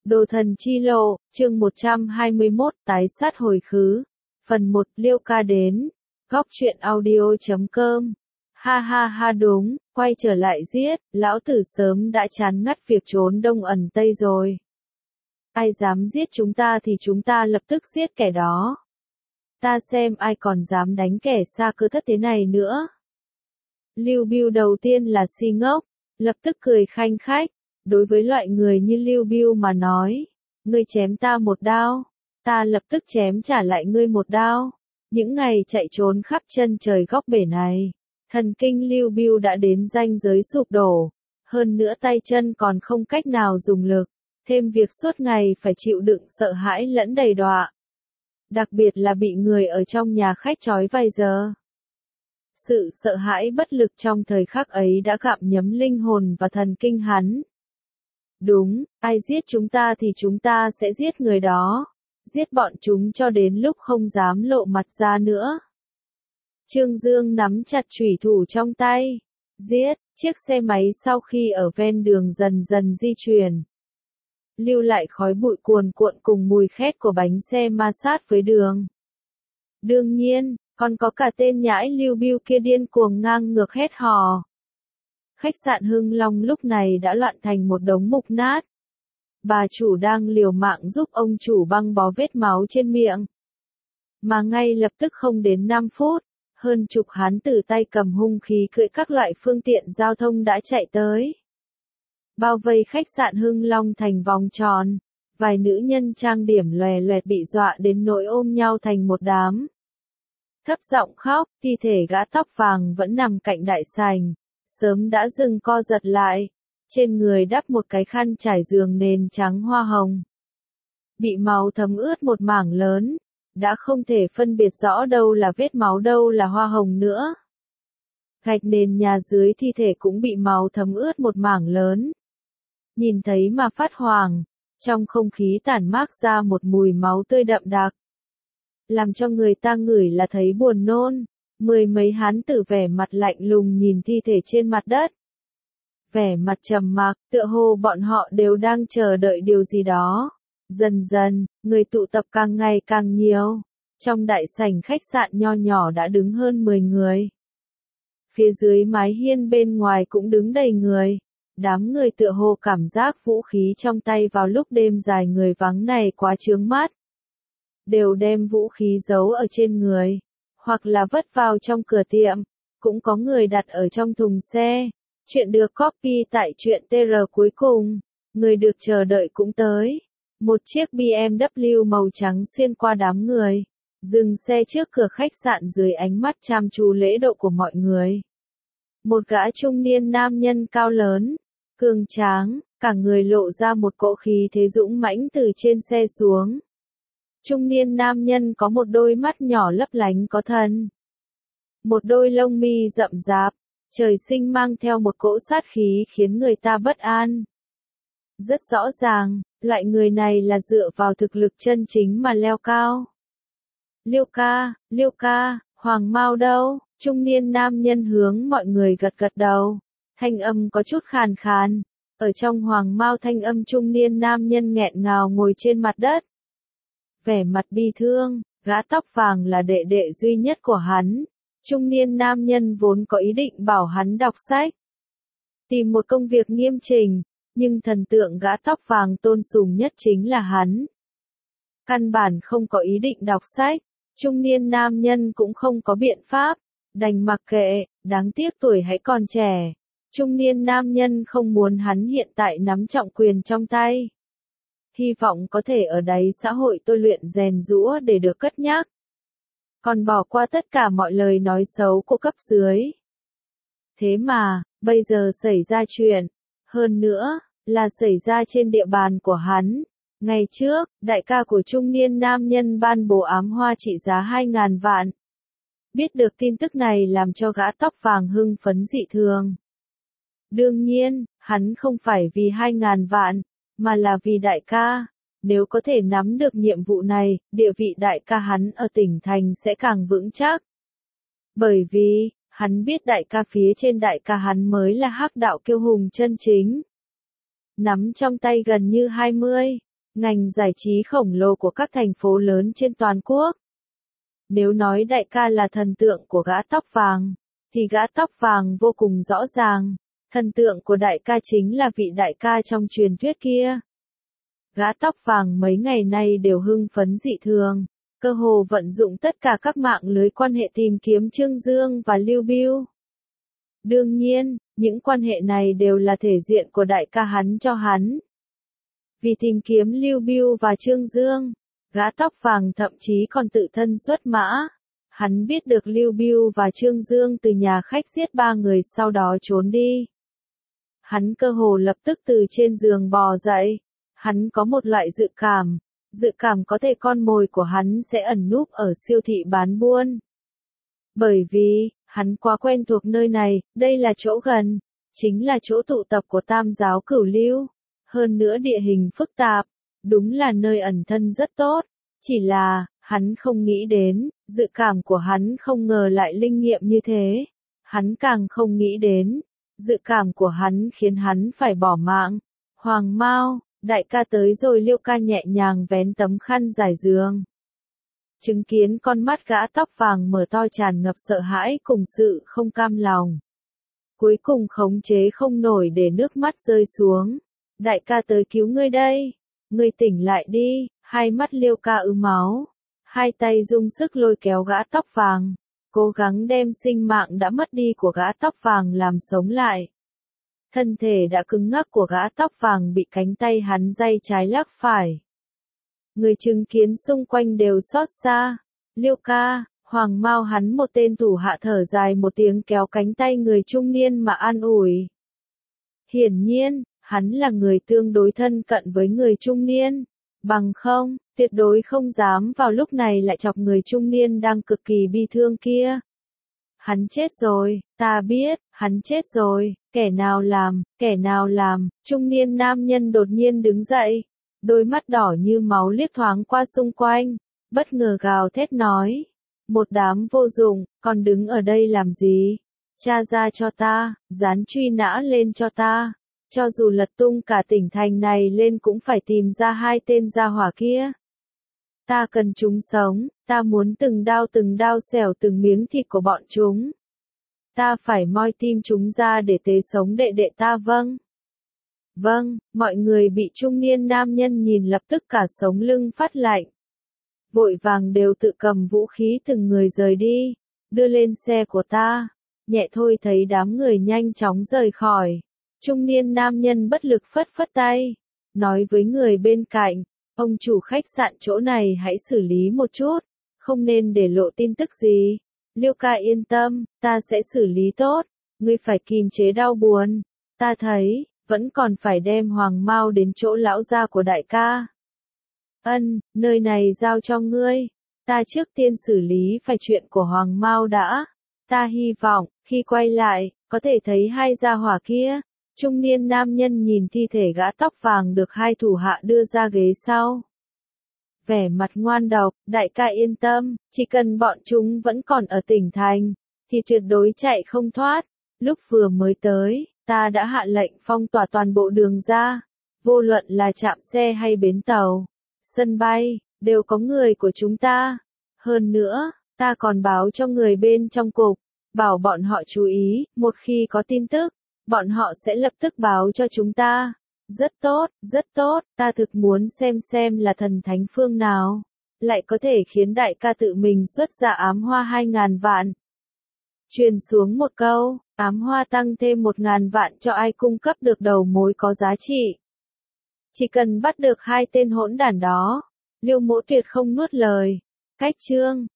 Đồ thần chi lộ, chương 121, tái sát hồi khứ. Phần 1, Liêu ca đến. Góc truyện audio.com. Ha ha ha đúng, quay trở lại giết, lão tử sớm đã chán ngắt việc trốn đông ẩn tây rồi. Ai dám giết chúng ta thì chúng ta lập tức giết kẻ đó. Ta xem ai còn dám đánh kẻ xa cơ thất thế này nữa. Lưu Bưu đầu tiên là si ngốc, lập tức cười khanh khách. Đối với loại người như Lưu Bưu mà nói, ngươi chém ta một đao, ta lập tức chém trả lại ngươi một đao. Những ngày chạy trốn khắp chân trời góc bể này, thần kinh Lưu Bưu đã đến ranh giới sụp đổ, hơn nữa tay chân còn không cách nào dùng lực, thêm việc suốt ngày phải chịu đựng sợ hãi lẫn đầy đọa. Đặc biệt là bị người ở trong nhà khách trói vài giờ. Sự sợ hãi bất lực trong thời khắc ấy đã gặm nhấm linh hồn và thần kinh hắn. Đúng, ai giết chúng ta thì chúng ta sẽ giết người đó. Giết bọn chúng cho đến lúc không dám lộ mặt ra nữa. Trương Dương nắm chặt chủy thủ trong tay. Giết, chiếc xe máy sau khi ở ven đường dần dần di chuyển. Lưu lại khói bụi cuồn cuộn cùng mùi khét của bánh xe ma sát với đường. Đương nhiên, còn có cả tên nhãi Lưu Bưu kia điên cuồng ngang ngược hét hò. Khách sạn Hưng Long lúc này đã loạn thành một đống mục nát. Bà chủ đang liều mạng giúp ông chủ băng bó vết máu trên miệng. Mà ngay lập tức không đến 5 phút, hơn chục hán tử tay cầm hung khí cưỡi các loại phương tiện giao thông đã chạy tới. Bao vây khách sạn Hưng Long thành vòng tròn, vài nữ nhân trang điểm lòe loẹt bị dọa đến nỗi ôm nhau thành một đám. Thấp giọng khóc, thi thể gã tóc vàng vẫn nằm cạnh đại sảnh. Sớm đã dừng co giật lại, trên người đắp một cái khăn trải giường nền trắng hoa hồng. Bị máu thấm ướt một mảng lớn, đã không thể phân biệt rõ đâu là vết máu đâu là hoa hồng nữa. Gạch nền nhà dưới thi thể cũng bị máu thấm ướt một mảng lớn. Nhìn thấy mà phát hoảng, trong không khí tản mát ra một mùi máu tươi đậm đặc. Làm cho người ta ngửi là thấy buồn nôn. Mười mấy hán tử vẻ mặt lạnh lùng nhìn thi thể trên mặt đất. Vẻ mặt trầm mặc, tựa hồ bọn họ đều đang chờ đợi điều gì đó. Dần dần, người tụ tập càng ngày càng nhiều. Trong đại sảnh khách sạn nho nhỏ đã đứng hơn 10 người. Phía dưới mái hiên bên ngoài cũng đứng đầy người. Đám người tựa hồ cảm giác vũ khí trong tay vào lúc đêm dài người vắng này quá chướng mắt. Đều đem vũ khí giấu ở trên người. Hoặc là vất vào trong cửa tiệm, cũng có người đặt ở trong thùng xe. Chuyện được copy tại truyện TR cuối cùng, người được chờ đợi cũng tới. Một chiếc BMW màu trắng xuyên qua đám người, dừng xe trước cửa khách sạn dưới ánh mắt chăm chú lễ độ của mọi người. Một gã trung niên nam nhân cao lớn, cường tráng, cả người lộ ra một cỗ khí thế dũng mãnh từ trên xe xuống. Trung niên nam nhân có một đôi mắt nhỏ lấp lánh có thần. Một đôi lông mi rậm rạp, trời sinh mang theo một cỗ sát khí khiến người ta bất an. Rất rõ ràng, loại người này là dựa vào thực lực chân chính mà leo cao. Liêu ca, Hoàng Mao đâu? Trung niên nam nhân hướng mọi người gật gật đầu. Thanh âm có chút khàn khàn. Ở trong Hoàng Mao thanh âm trung niên nam nhân nghẹn ngào ngồi trên mặt đất. Vẻ mặt bi thương, gã tóc vàng là đệ đệ duy nhất của hắn. Trung niên nam nhân vốn có ý định bảo hắn đọc sách. Tìm một công việc nghiêm chỉnh, nhưng thần tượng gã tóc vàng tôn sùng nhất chính là hắn. Căn bản không có ý định đọc sách, trung niên nam nhân cũng không có biện pháp, đành mặc kệ, đáng tiếc tuổi hãy còn trẻ. Trung niên nam nhân không muốn hắn hiện tại nắm trọng quyền trong tay. Hy vọng có thể ở đáy xã hội tôi luyện rèn giũa để được cất nhắc. Còn bỏ qua tất cả mọi lời nói xấu của cấp dưới. Thế mà, bây giờ xảy ra chuyện, hơn nữa, là xảy ra trên địa bàn của hắn. Ngày trước, đại ca của trung niên nam nhân ban bố ám hoa trị giá 2.000 vạn. Biết được tin tức này làm cho gã tóc vàng hưng phấn dị thường. Đương nhiên, hắn không phải vì 2.000 vạn. Mà là vì đại ca, nếu có thể nắm được nhiệm vụ này, địa vị đại ca hắn ở tỉnh thành sẽ càng vững chắc. Bởi vì, hắn biết đại ca phía trên đại ca hắn mới là hắc đạo kiêu hùng chân chính. Nắm trong tay gần như 20, ngành giải trí khổng lồ của các thành phố lớn trên toàn quốc. Nếu nói đại ca là thần tượng của gã tóc vàng, thì gã tóc vàng vô cùng rõ ràng, thần tượng của đại ca chính là vị đại ca trong truyền thuyết kia. Gã tóc vàng mấy ngày nay đều hưng phấn dị thường, cơ hồ vận dụng tất cả các mạng lưới quan hệ tìm kiếm Trương Dương và Lưu Bưu. Đương nhiên, những quan hệ này đều là thể diện của đại ca hắn cho hắn. Vì tìm kiếm Lưu Bưu và Trương Dương, gã tóc vàng thậm chí còn tự thân xuất mã. Hắn biết được Lưu Bưu và Trương Dương từ nhà khách giết 3 người sau đó trốn đi. Hắn cơ hồ lập tức từ trên giường bò dậy. Hắn có một loại dự cảm có thể con mồi của hắn sẽ ẩn núp ở siêu thị bán buôn. Bởi vì, hắn quá quen thuộc nơi này, đây là chỗ gần, chính là chỗ tụ tập của Tam giáo Cửu Lưu. Hơn nữa địa hình phức tạp, đúng là nơi ẩn thân rất tốt. Chỉ là, hắn không nghĩ đến, dự cảm của hắn không ngờ lại linh nghiệm như thế. Hắn càng không nghĩ đến, dự cảm của hắn khiến hắn phải bỏ mạng. Hoàng Mao, đại ca tới rồi. Liêu ca nhẹ nhàng vén tấm khăn trải giường. Chứng kiến con mắt gã tóc vàng mở to tràn ngập sợ hãi cùng sự không cam lòng. Cuối cùng khống chế không nổi để nước mắt rơi xuống. Đại ca tới cứu ngươi đây. Ngươi tỉnh lại đi. Hai mắt Liêu ca ứ máu. Hai tay dùng sức lôi kéo gã tóc vàng. Cố gắng đem sinh mạng đã mất đi của gã tóc vàng làm sống lại. Thân thể đã cứng ngắc của gã tóc vàng bị cánh tay hắn day trái lắc phải. Người chứng kiến xung quanh đều xót xa. Liêu ca, Hoàng Mao hắn một tên thủ hạ thở dài một tiếng kéo cánh tay người trung niên mà an ủi. Hiển nhiên, hắn là người tương đối thân cận với người trung niên. Bằng không, tuyệt đối không dám vào lúc này lại chọc người trung niên đang cực kỳ bi thương kia. Hắn chết rồi, ta biết, hắn chết rồi, kẻ nào làm, trung niên nam nhân đột nhiên đứng dậy, đôi mắt đỏ như máu liếc thoáng qua xung quanh, bất ngờ gào thét nói, một đám vô dụng, còn đứng ở đây làm gì, tra ra cho ta, dán truy nã lên cho ta, cho dù lật tung cả tỉnh thành này lên cũng phải tìm ra 2 tên gia hỏa kia. Ta cần chúng sống, ta muốn từng đao xẻo từng miếng thịt của bọn chúng. Ta phải moi tim chúng ra để tế sống đệ đệ ta. Vâng. Vâng, mọi người bị trung niên nam nhân nhìn lập tức cả sống lưng phát lạnh. Vội vàng đều tự cầm vũ khí từng người rời đi, đưa lên xe của ta. Nhẹ thôi thấy đám người nhanh chóng rời khỏi. Trung niên nam nhân bất lực phất phất tay, nói với người bên cạnh. Ông chủ khách sạn chỗ này hãy xử lý một chút, không nên để lộ tin tức gì. Liêu ca yên tâm, ta sẽ xử lý tốt, ngươi phải kìm chế đau buồn. Ta thấy, vẫn còn phải đem Hoàng Mao đến chỗ lão gia của đại ca. Nơi này giao cho ngươi, ta trước tiên xử lý phải chuyện của Hoàng Mao đã. Ta hy vọng, khi quay lại, có thể thấy 2 gia hỏa kia. Trung niên nam nhân nhìn thi thể gã tóc vàng được 2 thủ hạ đưa ra ghế sau. Vẻ mặt ngoan độc, đại ca yên tâm, chỉ cần bọn chúng vẫn còn ở tỉnh thành, thì tuyệt đối chạy không thoát. Lúc vừa mới tới, ta đã hạ lệnh phong tỏa toàn bộ đường ra, vô luận là trạm xe hay bến tàu, sân bay, đều có người của chúng ta. Hơn nữa, ta còn báo cho người bên trong cục, bảo bọn họ chú ý, một khi có tin tức, bọn họ sẽ lập tức báo cho chúng ta. Rất tốt, ta thực muốn xem là thần thánh phương nào, lại có thể khiến đại ca tự mình xuất ra ám hoa 2.000 vạn. Truyền xuống một câu, ám hoa tăng thêm 1.000 vạn cho ai cung cấp được đầu mối có giá trị. Chỉ cần bắt được 2 tên hỗn đản đó, Liêu Mỗ tuyệt không nuốt lời. Cách chương